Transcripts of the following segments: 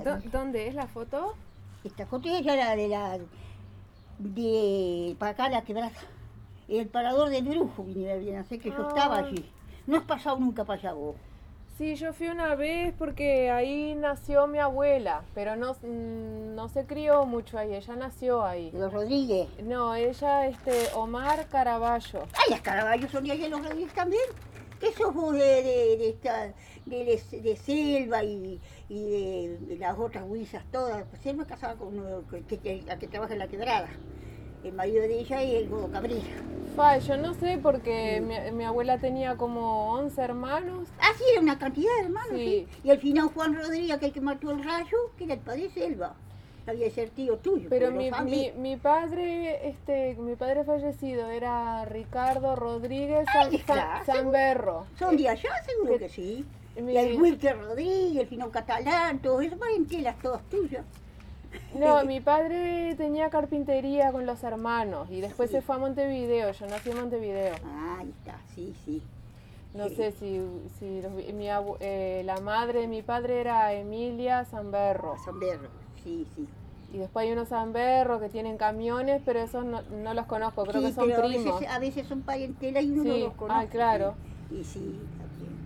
¿Dónde es la foto? Esta foto es la de para acá la quebrada. El parador del Brujo vine bien, así que yo estaba allí. No has pasado nunca para allá vos. Sí, yo fui una vez porque ahí nació mi abuela, pero no se crió mucho ahí, ella nació ahí. Los Rodríguez. No, ella, Omar Caraballo. Ay, las Caraballos son de allá los Rodríguez también. ¿Qué sos vos de Selva y de las otras huizas todas? Selva es casada con uno la que trabaja en la quebrada. El marido de ella es el Godo Cabrera. Yo no sé porque mi abuela tenía como 11 hermanos. Ah, sí, era una cantidad de hermanos, sí. Y al final Juan Rodríguez, que mató el rayo, que era el padre de Selva. Había de ser tío tuyo. Pero mi padre, mi padre fallecido era Ricardo Rodríguez Zamberro. ¿Son de allá? Seguro que sí. Y el Wilker Rodríguez, el Fino Catalán, todos esos parentelas todas tuyas. No, mi padre tenía carpintería con los hermanos y después se fue a Montevideo, yo nací en Montevideo. Ah, ahí está, sí. No sé si la madre de mi padre era Emilia Zamberro. Zamberro, sí. Y después hay unos Zamberro que tienen camiones, pero esos no los conozco, creo que son primos. A veces son parentelas y uno no los conoce. Ah, claro. Y sí, también.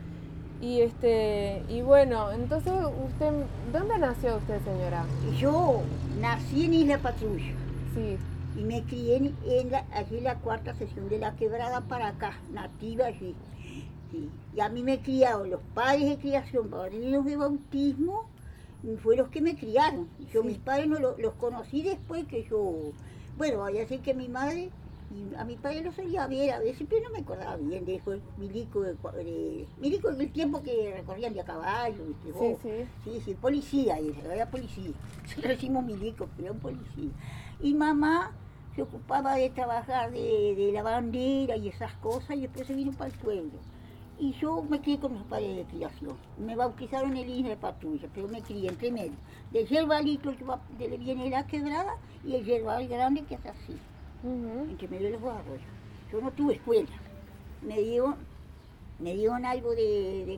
Y bueno, entonces ¿dónde nació usted, señora? Yo nací en Isla Patrulla. Sí. Y me crié allí en la cuarta sección de la quebrada para acá, nativa allí. Sí. Y a mí me criaron los padres de criación, padrinos de bautismo, y fue los que me criaron. Yo mis padres no los conocí después que yo, bueno, ya sé que mi madre, y a mi padre lo solía ver a veces, pero no me acordaba bien de eso, milico del tiempo que recorrían de a caballo, ¿viste vos? Sí, policía, era policía. Nosotros decimos milico, pero era un policía. Y mamá se ocupaba de trabajar de la bandera y esas cosas, y después se vino para el pueblo. Y yo me crié con mis padres de criación. Me bautizaron en Isla de Patrulla, pero me crié entre medio. Del yerbalito, el que viene la quebrada, y el yerbal grande que es así, entre medio de los dos arroyos. Yo no tuve escuela. Me dieron algo de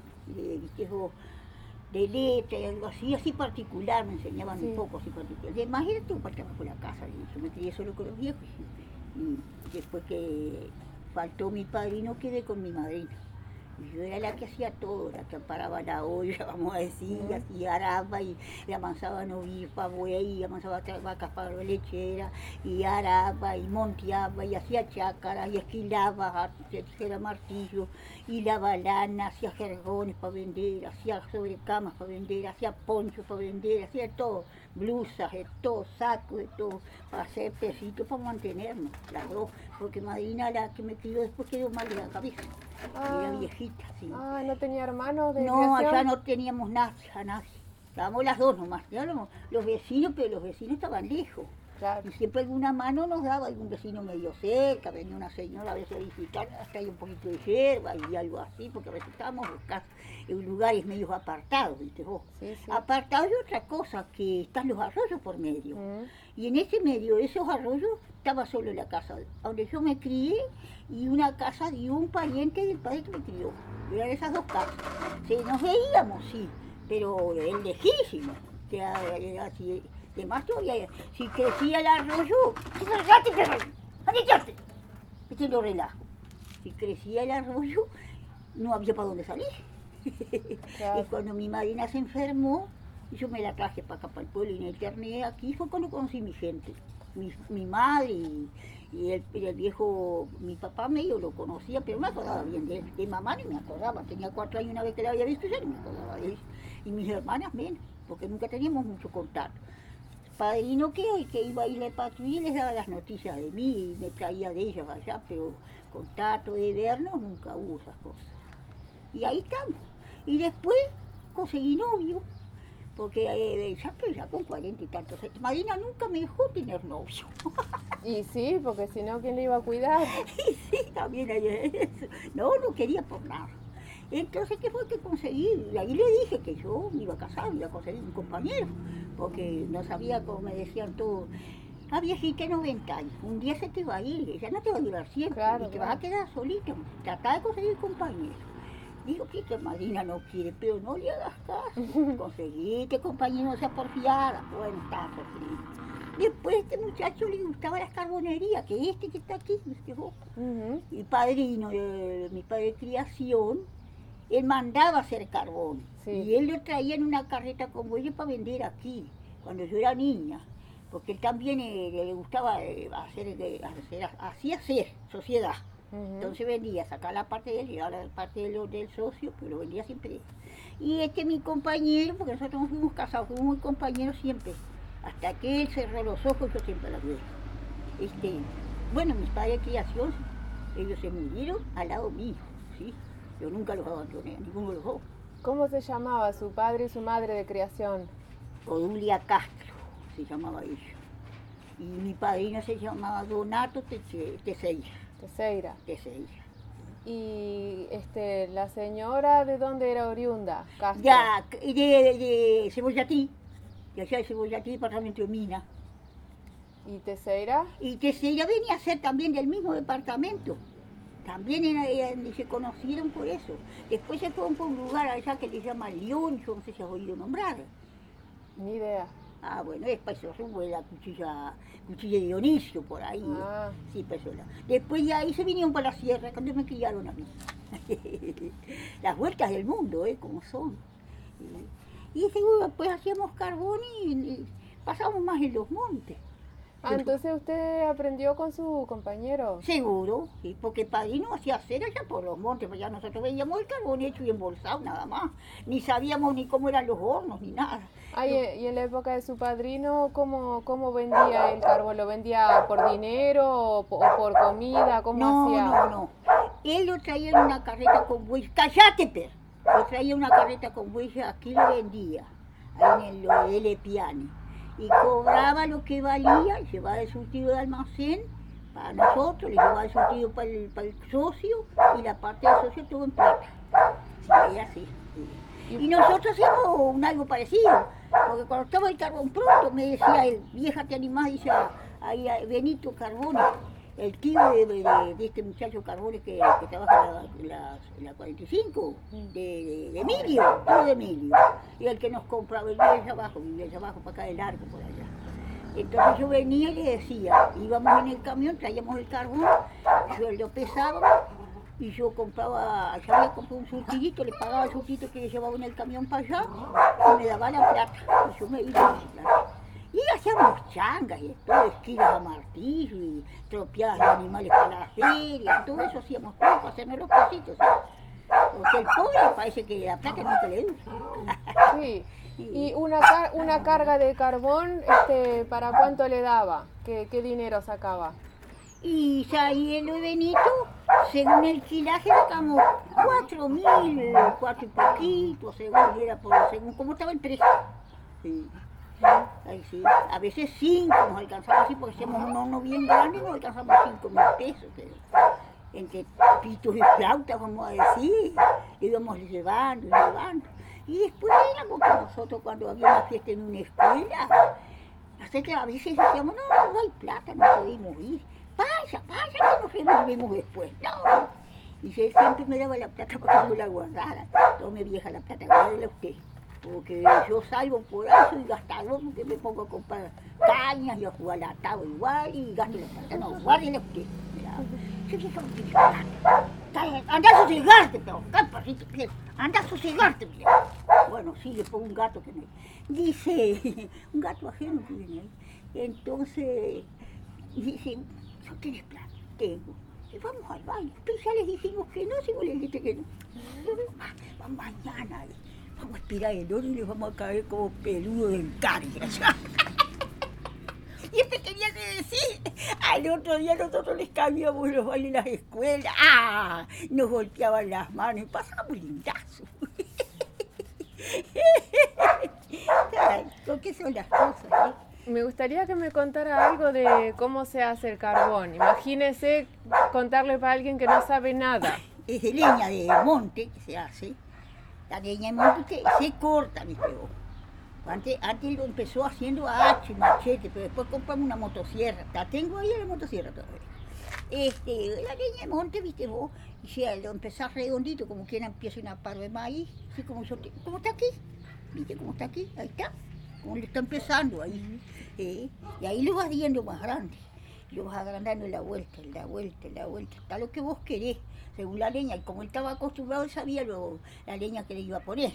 letra y algo así particular, me enseñaban un poco así particular. Además era todo para trabajar por la casa, yo me crié solo con los viejos. Y después que faltó mi padrino, quedé con mi madrina. Y yo era la que hacía todo, la que paraba la olla, vamos a decir, y hacía araba, y amansaba novillos para buey, y amansaba vacas para lechera, y araba, y monteaba, y hacía chácaras, y esquilaba, era martillo, y lava lana, hacía jergones para vender, hacía sobrecamas para vender, hacía ponchos para vender, hacía todo, blusas, de todo, sacos, de todo, para hacer pesitos para mantenernos, las dos, porque madrina, la que me crió después, quedó mal de la cabeza. Era viejita, sí. Ah, ¿no tenía hermanos de No, creación? allá no teníamos nadie. Estábamos las dos nomás. Ya los vecinos, pero los vecinos estaban lejos. Claro. Y siempre alguna mano nos daba algún vecino medio cerca, venía una señora a veces a visitar, hasta hay un poquito de hierba y algo así, porque a veces estábamos en lugares medio apartados, ¿viste vos? Sí. Apartados y otra cosa, que están los arroyos por medio. Y en ese medio de esos arroyos estaba solo la casa donde yo me crié y una casa de un pariente del padre que me crió. Eran esas dos casas. Nos veíamos, sí, pero lejísimo, que era así. Además, si crecía el arroyo, este lo relajo. Si crecía el arroyo, no había para dónde salir. Claro. Y cuando mi madrina se enfermó, yo me la traje para acá, para el pueblo, y me interné aquí, fue cuando conocí mi gente. Mi madre y el viejo, mi papá medio lo conocía, pero no me acordaba bien de él. De mamá no me acordaba, tenía 4 años una vez que la había visto, ya no me acordaba de él. Y mis hermanas menos, porque nunca teníamos mucho contacto. Padrino que iba a Isla de Patrulla y les daba las noticias de mí y me traía de ellas allá, pero contacto de vernos nunca hubo esas cosas. Y ahí estamos. Y después conseguí novio, porque ya con 40 y tantos años. Madrina nunca me dejó tener novio. Y sí, porque si no, ¿quién le iba a cuidar? Y sí, también hay eso. No quería por nada. Entonces, ¿qué fue que conseguí? Y ahí le dije que yo me iba a casar, iba a conseguir un compañero, porque no sabía, como me decían todos, la viejita de 90 años, un día se te va a ir, ella no te va a durar siempre, claro, y te vas a quedar solito, tratá de conseguir compañero. Digo, sí, que Marina no quiere, pero no le hagas caso. Conseguiste, compañero, no sea porfiada. Bueno, estaba porfiada. Después este muchacho le gustaba las carbonerías, que está aquí, ¿viste vos? El padrino de mi padre de criación, él mandaba hacer carbón. Sí. Y él lo traía en una carreta con bueyes para vender aquí, cuando yo era niña. Porque él también le gustaba hacer sociedad. Entonces vendía, sacaba la parte de él y la parte del socio, pero lo vendía siempre él. Y mi compañero, porque nosotros nos fuimos casados, fuimos muy compañeros siempre. Hasta que él cerró los ojos, yo siempre la vi. Bueno, mis padres de criación, ellos se murieron al lado mío, ¿sí? Yo nunca los abandoné, ninguno de los dos. ¿Cómo se llamaba su padre y su madre de criación? Odulia Castro se llamaba ella. Y mi padrino se llamaba Donato Teixeira. Teixeira. ¿Y la señora de dónde era oriunda? Castro. Ya, de Cebollatí. De allá de Cebollatí, departamento de Mina. ¿Y Teixeira? Y Teixeira venía a ser también del mismo departamento. También se conocieron por eso. Después se fueron por un lugar allá que le llama León, yo no sé si has oído nombrar. Ni idea. Ah, bueno, después se fue la cuchilla de Dionisio por ahí. Ah. Sí, pues después de ahí se vinieron para la sierra, cuando me criaron a mí. Las vueltas del mundo, como son. Y seguro, pues hacíamos carbón y pasábamos más en los montes. Ah, entonces usted aprendió con su compañero. Seguro, sí, porque el padrino hacía cera allá por los montes, pues ya nosotros veíamos el carbón hecho y embolsado nada más. Ni sabíamos ni cómo eran los hornos, ni nada. Ah, y en la época de su padrino, ¿cómo vendía el carbón? ¿Lo vendía por dinero o por comida? ¿Cómo hacía? No. Él lo traía en una carreta con bueyes. ¡Cállate, per! Lo traía en una carreta con bueyes, aquí lo vendía, ahí en lo de Lepiane. Y cobraba lo que valía, llevaba el surtido de almacén para nosotros, le llevaba el surtido para el socio y la parte del socio todo en plata. Sí, era así. Sí. Y nosotros hacíamos algo parecido, porque cuando estaba el carbón pronto me decía él, vieja te animás, dice ahí a Benito Carbone, el tío de este muchacho Carbone que trabaja en la 45, de Emilio, todo de Emilio, y el que nos compraba, vivía allá abajo para acá del arco, por allá. Entonces yo venía y le decía, íbamos en el camión, traíamos el carbón, yo lo pesaba y yo compraba, ya había comprado un surtidito, le pagaba el surtidito que le llevaba en el camión para allá y me daba la plata, y yo me iba a plata. Y hacíamos changas y todo, esquilas a martillo y tropeadas de animales para la feria, todo eso hacíamos todo para hacernos los pasitos. Porque el pobre parece que la plata no se le dura. Sí. ¿Y una carga de carbón, para cuánto le daba? ¿Qué dinero sacaba? Y ahí en lo de Benito, según el kilaje, sacamos 4.000, 4 y poquito, según cómo estaba el precio. Sí. Ahí sí. A veces 5 nos alcanzaba así, porque hacíamos un horno bien grande y nos alcanzamos 5.000 pesos. Pero entre pitos y flautas, vamos a decir, íbamos llevando. Y después éramos con nosotros cuando había una fiesta en una escuela. Hasta que a veces decíamos, no hay plata, no podemos ir. Vaya, que nos vemos después. No. Y él siempre me daba la plata para que yo la guardara. Tome vieja la plata, guárdela usted. Porque yo salgo por eso y gastador, porque me pongo a comprar cañas y a jugar la tabla igual y gasto la plata. No, guárdela usted. Yo dije, anda a sosegarte, pero parrito, anda a sosegarte. Bueno, sí, le pongo un gato que me dice, un gato ajeno que viene ahí. Entonces, dice, ¿no tienes plata? Tengo. Vamos al baño. Pero ya les dijimos que no, si vos les dijiste que no. Vamos mañana. Vamos a aspirar el oro y les vamos a caer como peludo del carga. Y quería decir, al otro día nosotros les cambiamos los bailes en las escuelas. ¡Ah! Nos golpeaban las manos y pasábamos lindazos. ¿Con qué son las cosas? Me gustaría que me contara algo de cómo se hace el carbón. Imagínese contarle para alguien que no sabe nada. Es de leña de monte que se hace. La leña de monte se corta, ¿viste vos? Antes lo empezó haciendo a hacha y machete, pero después compramos una motosierra. La tengo ahí en la motosierra todavía. La leña de monte, viste vos, y si lo empezás redondito, como quien empieza una paro de maíz, así como como está aquí, viste cómo está aquí, ahí está, como le está empezando ahí, y ahí lo vas viendo más grande, lo vas agrandando la vuelta, hasta lo que vos querés, según la leña, y como él estaba acostumbrado, él sabía la leña que le iba a poner.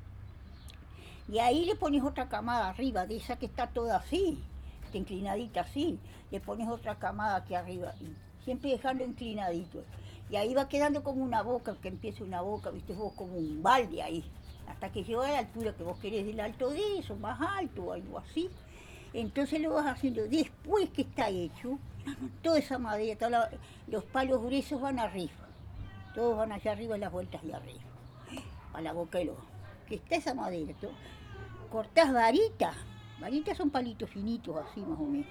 Y ahí le pones otra camada arriba, de esa que está toda así, está inclinadita así, le pones otra camada aquí arriba, y siempre dejando inclinadito. Y ahí va quedando como una boca, que empieza una boca, viste vos, como un balde ahí, hasta que llega a la altura que vos querés, del alto de eso, más alto o algo así. Entonces lo vas haciendo. Después que está hecho, toda esa madera, los palos gruesos van arriba, todos van allá arriba en las vueltas de arriba, a la boca del horno. Que está esa madera, cortás varitas son palitos finitos así más o menos,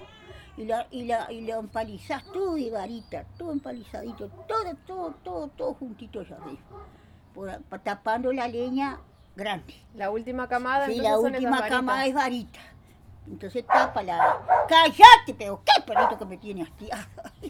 y la empalizás todo de varita, todo empalizadito, todo juntito allá arriba, tapando la leña grande. La última camada, sí, entonces la son última esas camada es varita. Entonces tapa la... ¡Cállate! Pero qué perrito que me tiene hastiado.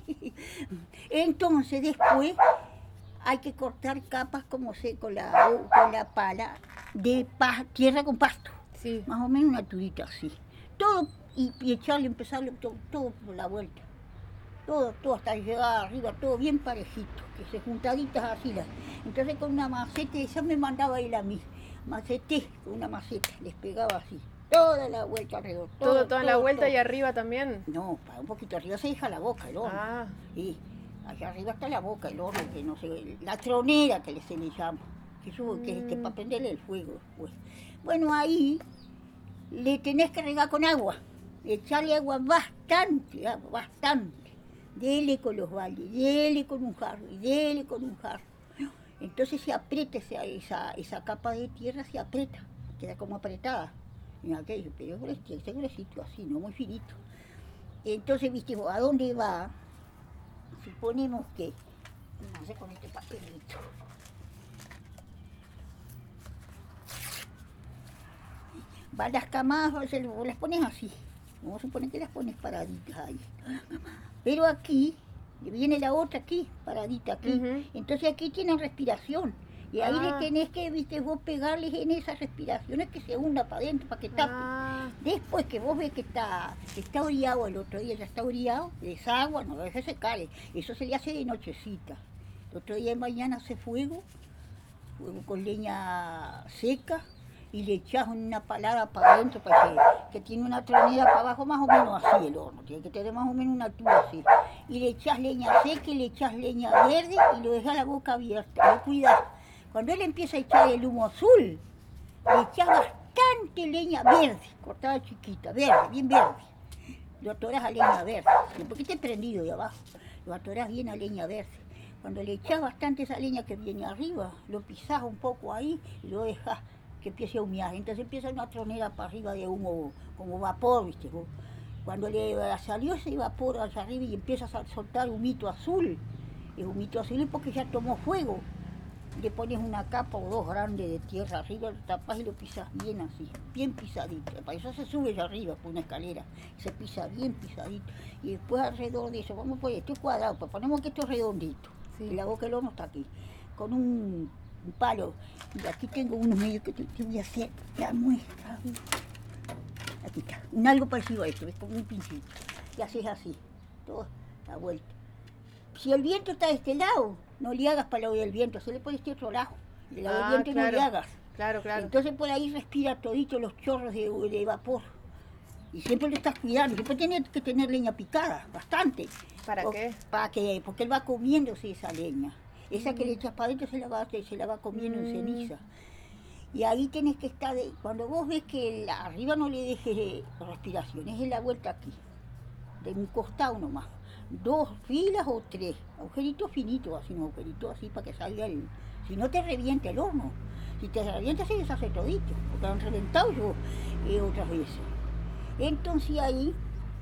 Entonces después hay que cortar capas como con la pala de tierra con pasto. Sí. Más o menos una turita así. Todo, y empezarle todo por la vuelta. Todo hasta llegar arriba, todo bien parejito, que se juntaditas así. Entonces con una maceta, esa me mandaba él a mí. Maceté con una maceta, les pegaba así. Toda la vuelta alrededor. Toda la vuelta y arriba también. No, para un poquito arriba se deja la boca, el horno. Ah. Sí, allá arriba está la boca, el horno, que no sé, la tronera que se le llama, que para prenderle el fuego después. Bueno, ahí le tenés que regar con agua, echarle agua bastante. Dele con los baldes, dele con un jarro y dele con un jarro. Entonces se aprieta esa capa de tierra, se aprieta, queda como apretada. En aquello, pero ese gruesito así, no muy finito. Entonces, viste, ¿a dónde va? Suponemos que, no sé, con este papelito. Van las camadas, vos las pones así. Vamos a suponer que las pones paraditas ahí. Pero aquí, viene la otra aquí, paradita aquí. Uh-huh. Entonces aquí tienen respiración. Y ahí le tenés que, viste, vos pegarles en esas respiraciones que se hunda para adentro, para que tape. Después que vos ves que está oreado, el otro día ya está oreado, desagua, no deja secar. Eso se le hace de nochecita. El otro día de mañana hace fuego con leña seca, y le echás una palada para adentro, que tiene una tronera para abajo más o menos así el horno, tiene que tener más o menos una altura así. Y le echás leña seca y le echás leña verde y lo dejás la boca abierta, cuidado. Cuando él empieza a echar el humo azul, le echás bastante leña verde, cortada chiquita, verde, bien verde. Lo atorás a leña verde, porque esté prendido de abajo, lo atorás bien a leña verde. Cuando le echás bastante esa leña que viene arriba, lo pisás un poco ahí y lo dejás que empiece a humear. Entonces empieza una tronera para arriba de humo, como vapor, ¿viste? Cuando le salió ese vapor hacia arriba y empiezas a soltar humito azul, el humito azul es porque ya tomó fuego. Le pones una capa o dos grandes de tierra arriba, lo tapas y lo pisas bien así, bien pisadito. Para eso se sube allá arriba por una escalera, se pisa bien pisadito. Y después alrededor de eso, vamos a poner, esto es cuadrado, pues ponemos que esto es redondito. Sí. Y la boca del horno está aquí, con un palo. Y aquí tengo unos medios que te voy a hacer la muestra. Aquí está, algo parecido a esto, es como un pincito. Y haces así, toda la vuelta. Si el viento está de este lado, no le hagas para el lado del viento, se le pone este otro lado. Del lado del viento claro, no le hagas. Claro. Entonces por ahí respira todito los chorros de vapor. Y siempre lo estás cuidando. Siempre tienes que tener leña picada, bastante. ¿Para qué? Porque él va comiéndose esa leña. Esa que le echas para adentro se la va comiendo en ceniza. Y ahí tenés que estar, cuando vos ves que arriba no le dejes respiración, es en la vuelta aquí, de un costado nomás. 2 filas o 3, agujeritos finitos, así, un agujerito así para que salga si no te revienta el horno. Si te revienta se deshace todito, porque han reventado yo otras veces. Entonces ahí,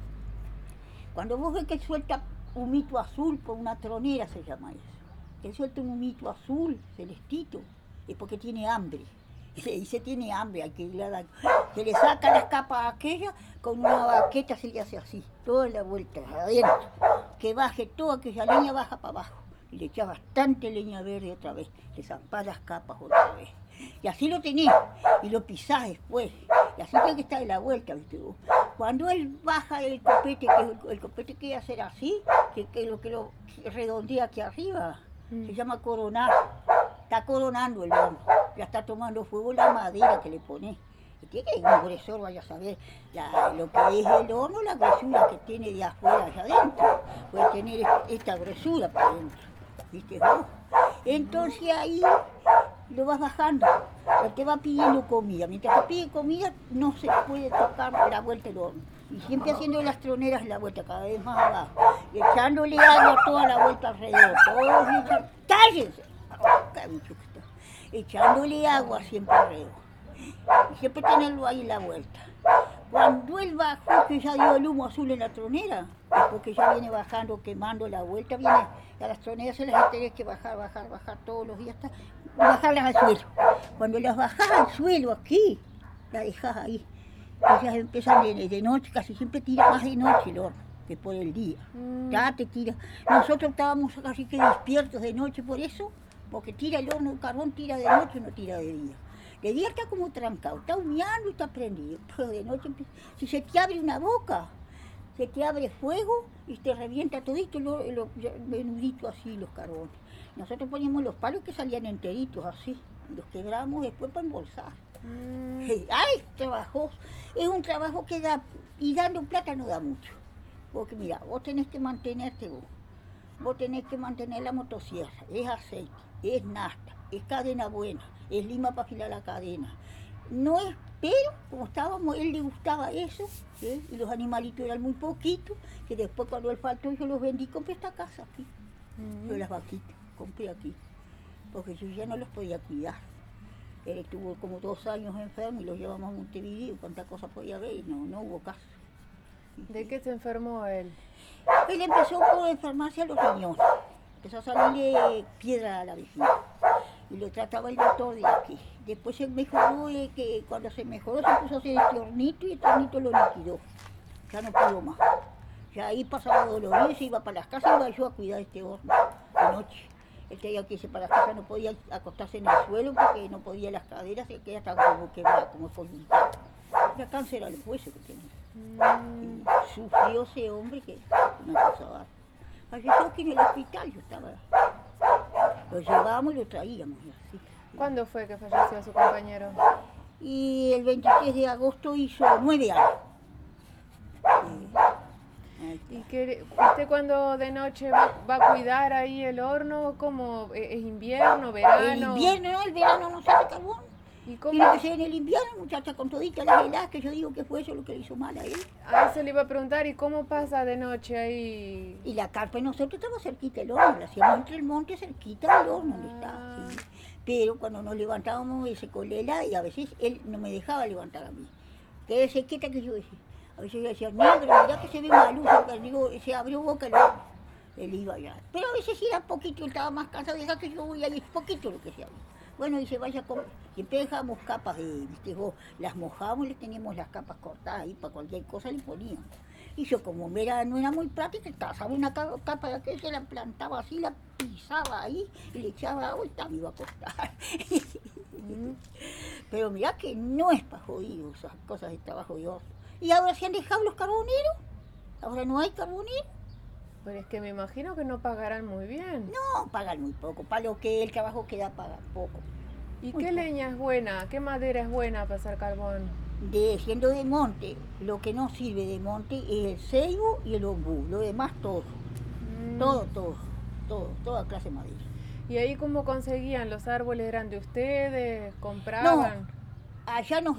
cuando vos ves que suelta humito azul por una tronera, se llama eso, que suelta un humito azul, celestito, es porque tiene hambre. Y se dice tiene hambre, se le saca las capas aquellas, con una baqueta se le hace así, toda la vuelta, adentro. que baje toda aquella leña, baja para abajo. Y le echás bastante leña verde otra vez, le zampás las capas otra vez. Y así lo tenés, y lo pisás después. Y así tiene que estar de la vuelta, ¿viste vos? Cuando él baja el copete, que el copete quiere hacer así, que lo redondea aquí arriba, se llama coronar. Está coronando el horno, ya está tomando fuego la madera que le pones. Y tiene que ir un gruesor, vaya a saber lo que es el horno, la gruesura que tiene de afuera allá adentro. Puede tener esta gruesura para adentro, ¿viste vos? Entonces ahí lo vas bajando, él te va pidiendo comida. Mientras te pide comida no se puede tocar la vuelta del horno. Y siempre haciendo las troneras la vuelta cada vez más abajo. Y echándole agua toda la vuelta alrededor. Todos echan... ¡Cállense! ¡Qué bicho que está! Echándole agua siempre alrededor. Y siempre tenerlo ahí en la vuelta. Cuando él bajó, que ya dio el humo azul en la tronera, después que ya viene bajando, quemando la vuelta, viene a las troneras se las tenés que bajar todos los días, bajarlas al suelo. Cuando las bajás al suelo aquí, las dejás ahí. Ellas empiezan de noche, casi siempre tira más de noche el horno que por el día. Ya te tira. Nosotros estábamos casi que despiertos de noche por eso, porque tira el horno, el carbón tira de noche, no tira de día. De día está como trancado, está humeando y está prendido, pero de noche si se te abre una boca, se te abre fuego y te revienta todito los menuditos así, los carbones. Nosotros poníamos los palos que salían enteritos así, los quebramos después para embolsar. ¡Ay, trabajoso! Es un trabajo que da, y dando plata no da mucho. Porque mira, vos tenés que mantenerte vos tenés que mantener la motosierra, es aceite, es nafta, es cadena buena, es lima para afilar la cadena. No es, pero como estábamos, él le gustaba eso, ¿sí? Y los animalitos eran muy poquitos, que después cuando él faltó yo los vendí, compré esta casa aquí, yo las vaquitas, compré aquí, porque yo ya no los podía cuidar. Él estuvo como 2 años enfermo y lo llevamos a Montevideo, cuánta cosa podía ver y no hubo caso. ¿De qué se enfermó él? Él empezó por enfermarse a los riñones, empezó a salirle piedra a la vejiga y lo trataba el doctor de aquí. Después se mejoró, que cuando se mejoró se puso a hacer este hornito y este hornito lo liquidó, ya no pudo más. Ya ahí pasaba dolor y se iba para las casas, iba yo a cuidar este horno de noche. Él tenía que irse para las casas, no podía acostarse en el suelo porque no podía las caderas, se quedaba tan como quebrada, como espolitada. Era cáncer al hueso que tenía. Y sufrió ese hombre que una cosa bárbara. Falleció aquí en el hospital, yo estaba. Lo llevábamos y lo traíamos. Y así. ¿Cuándo fue que falleció su compañero? Y el 23 de agosto hizo 9 años. ¿Y que usted cuando de noche va a cuidar ahí el horno? ¿Cómo? ¿Es invierno, verano? El invierno, no, el verano no se hace carbón. ¿Y cómo? Tiene que ser en el invierno, muchacha, con toditas las heladas, que yo digo que fue eso lo que le hizo mal a él. A eso le iba a preguntar, ¿y cómo pasa de noche ahí? Y la carpa de nosotros estaba cerquita del horno, la hacíamos entre el monte, cerquita del horno donde estaba. Sí. Pero cuando nos levantábamos ese colela, y a veces él no me dejaba levantar a mí. Quédese quieta que yo decía. A veces yo decía, negro, mirá que se ve una luz, digo, se abrió boca el horno. Él iba allá. Pero a veces sí era poquito, él estaba más cansado, deja que yo voy ahí, es poquito lo que se abrió. Bueno, y se vaya a comer. Siempre dejábamos capas viste vos, las mojábamos, le teníamos las capas cortadas ahí, para cualquier cosa le poníamos. Y yo como no era muy práctica, estaba una capa de aquella, se la plantaba así, la pisaba ahí, y le echaba agua y también iba a costar. Pero mirá que no es para jodido esas cosas de trabajo de horno. Y ahora se han dejado los carboneros, ahora no hay carboneros. Pero es que me imagino que no pagarán muy bien. No, pagan muy poco, para lo que el trabajo que da pagan poco. ¿Y muy qué poco. leña es buena? ¿Qué madera es buena para hacer carbón? Siendo de monte, lo que no sirve de monte es el ceibo y el ombú, lo demás todo. Toda clase de madera. ¿Y ahí cómo conseguían? ¿Los árboles eran de ustedes? ¿Compraban? No, allá nos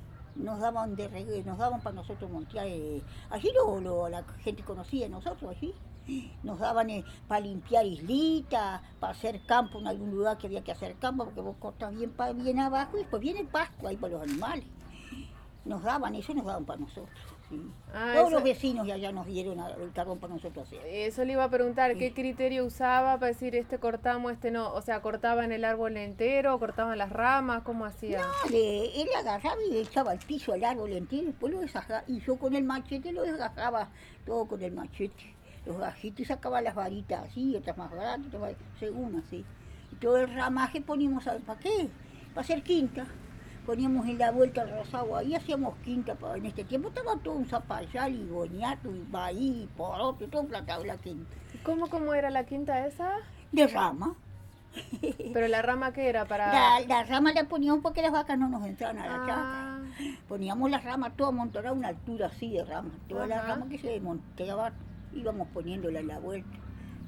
daban para nosotros montear, allí la gente conocía a nosotros allí, nos daban para limpiar islitas, para hacer campo en algún lugar que había que hacer campo, porque vos cortas bien abajo y después viene el pasto ahí para los animales. Nos daban para nosotros. Sí. Todos los vecinos de allá nos dieron el carbón para nosotros hacer. Eso le iba a preguntar, Sí. ¿qué criterio usaba para decir cortamos, no? O sea, ¿cortaban el árbol entero, cortaban las ramas? ¿Cómo hacía? No, él agarraba y le echaba al piso al árbol entero y después lo desajaba. Y yo con el machete lo desgajaba todo con el machete. los gajitos y sacaba las varitas así, otras más grandes, otras según así. Y todo el ramaje poníamos, ¿sabes para qué? Para hacer quinta. Poníamos en la vuelta al rosado, ahí hacíamos quinta. En este tiempo estaba todo un zapallal y boniato y maíz, y poroto, todo plantado en la quinta. ¿Y cómo era la quinta esa? De rama. ¿Pero la rama qué era? Para... La rama la poníamos porque las vacas no nos entraban a la Ah. chacra. Poníamos las ramas todas amontonadas a una altura así de ramas. Todas las Ajá. ramas que se desmontaban íbamos poniéndolas en la vuelta.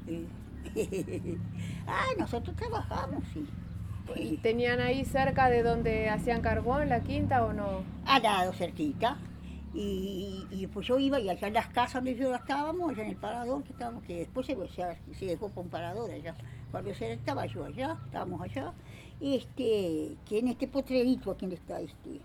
Nosotros trabajamos, sí. ¿Y tenían ahí cerca de donde hacían carbón la quinta o no? Al lado, cerquita. Y pues yo iba y allá en las casas donde yo estábamos, allá en el parador que estábamos, que después se dejó por un parador allá. Cuando estaba yo allá, estábamos allá, que en este potrerito, aquí está así,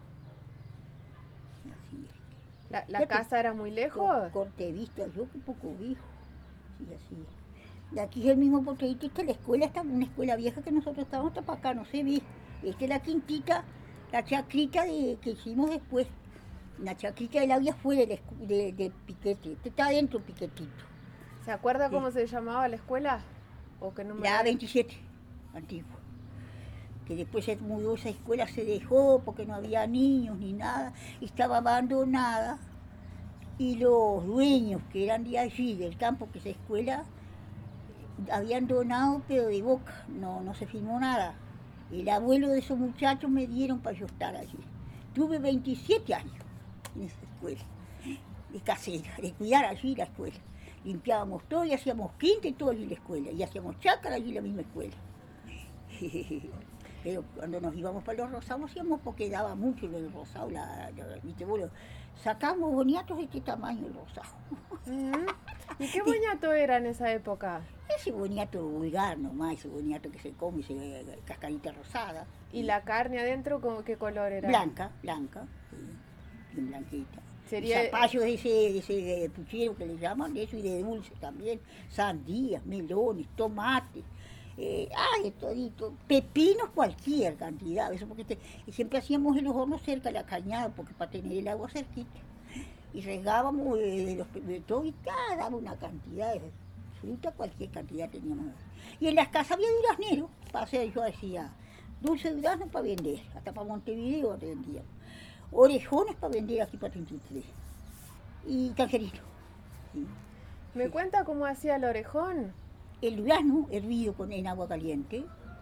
¿La casa era muy lejos? Corte vista, yo que poco viejo, sí, así. Y aquí es el mismo potrerito, la escuela, está una escuela vieja que nosotros estábamos hasta para acá, no se ve. Esta es la quintita, la chacrita que hicimos después. La chacrita del agua fue de Piquete, este está adentro Piquetito. ¿Se acuerda cómo se llamaba la escuela? ¿O qué número? La 27, antigua. Que después se mudó esa escuela, se dejó porque no había niños ni nada, estaba abandonada. Y los dueños que eran de allí, del campo, que esa escuela, habían donado, pero de boca, no se firmó nada. El abuelo de esos muchachos me dieron para yo estar allí. Tuve 27 años en esa escuela, de casera, de cuidar allí la escuela. Limpiábamos todo y hacíamos quinta y todo allí en la escuela. Y hacíamos chácara allí en la misma escuela. Pero cuando nos íbamos para los rosados hacíamos porque daba mucho el rosado. ¿Viste? Bueno, sacamos boniatos de este tamaño el rosado. ¿Y qué boniato era en esa época? Ese boniato vulgar nomás, ese boniato que se come, cascarita rosada. ¿Y la carne adentro qué color era? Blanca, sí, bien blanquita. Sería... Zapallos de ese puchero que le llaman, de eso y de dulce también. Sandías, melones, tomates. De todito. Pepinos cualquier cantidad. Eso porque siempre hacíamos en los hornos cerca de la cañada, porque para tener el agua cerquita. Y regábamos de todo y daba una cantidad de fruta, cualquier cantidad teníamos. Y en las casas había durazneros, para hacer, yo decía, dulce de durazno para vender, hasta para Montevideo te vendíamos. Orejones para vender aquí para 33. Y tangerino. Sí. ¿Me cuenta cómo hacía el orejón? El durazno hervido en agua caliente.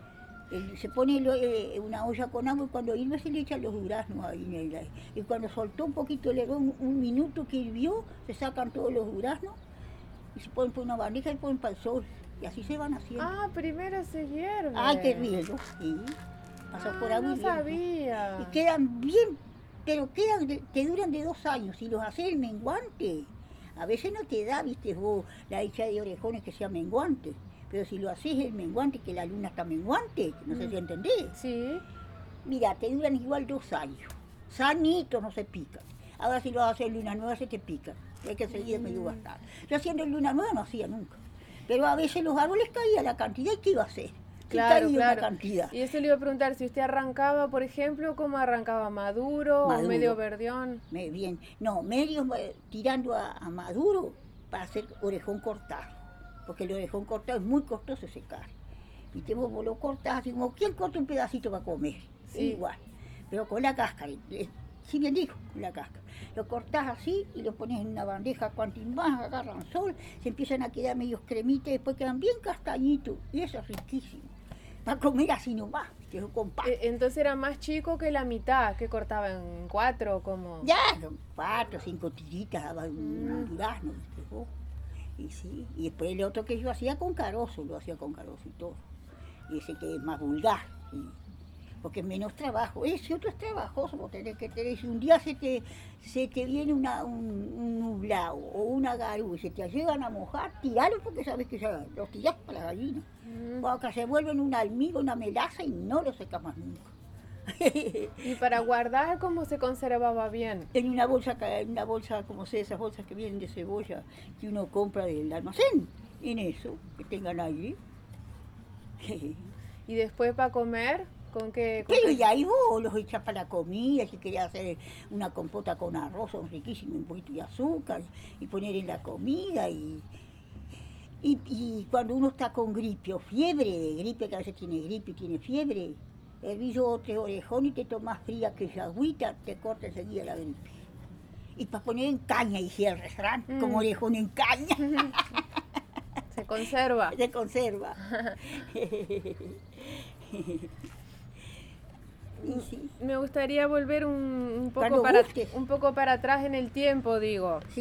Se pone una olla con agua y cuando hirve se le echan los duraznos ahí. Y cuando soltó un poquito el hervor, un minuto que hirvió, se sacan todos los duraznos y se ponen por una bandeja y ponen para el sol. Y así se van haciendo. Primero se hierve. Hay que hervirlo, sí. Pasar por agua no y bien. sabía. Y quedan bien, pero te duran de 2 años. Si los haces el menguante, a veces no te da, viste vos, la hecha de orejones que sea menguante. Pero si lo haces el menguante, que la luna está menguante, no sé si entendés. Sí. Mira, te duran igual 2 años. Sanitos, no se pican. Ahora si lo haces en luna nueva se te pican. Hay que seguir medio gastar. Yo haciendo en luna nueva no hacía nunca. Pero a veces los árboles caían la cantidad y ¿qué iba a hacer? Claro, caía claro. Una cantidad. Y eso le iba a preguntar, si usted arrancaba, por ejemplo, ¿cómo arrancaba? ¿Maduro o medio verdeón? Bien, no, medio tirando a maduro para hacer orejón cortado. Porque el orejón cortado es muy costoso secar. Y vos lo cortás así como, ¿quién corta un pedacito para comer? Sí. Igual, pero con la cáscara, si bien dijo, con la cáscara. Lo cortás así y lo pones en una bandeja, cuanto más agarran sol, se empiezan a quedar medios cremitas y después quedan bien castañitos. Y eso es riquísimo. Para comer así nomás, con pan. Entonces era más chico que la mitad, que cortaba en 4 como... Ya, 4 o 5 tiritas daba un durazno, ¿viste vos? Y sí, y después el otro que yo hacía con carozo, lo hacía con carozo y todo. Y ese que es más vulgar, ¿sí? Porque es menos trabajo. Ese otro es trabajoso, porque tenés que tener, si un día se te viene un nublado o una garú y se te llegan a mojar, tiralo porque sabes que ya los tirás para la gallina. Porque se vuelven un almigo, una melaza y no lo secas más nunca. ¿Y para guardar cómo se conservaba bien? En una bolsa, como sé, esas bolsas que vienen de cebolla que uno compra del almacén, en eso, que tengan allí. ¿Y después para comer? ¿Con qué? Pero y ahí vos los echás para la comida, si querés hacer una compota con arroz, son riquísimos, un poquito de azúcar, y poner en la comida, y cuando uno está con gripe o fiebre de gripe, que a veces tiene gripe y tiene fiebre, hervís 2 o 3 orejones y te tomás fría que esa agüita te corta enseguida la gripe. Y para poner en caña, y el refrán, como orejón en caña. Se conserva. Se conserva. Y sí. Me gustaría volver un Cuando poco gustes. un poco para atrás en el tiempo, digo. Sí.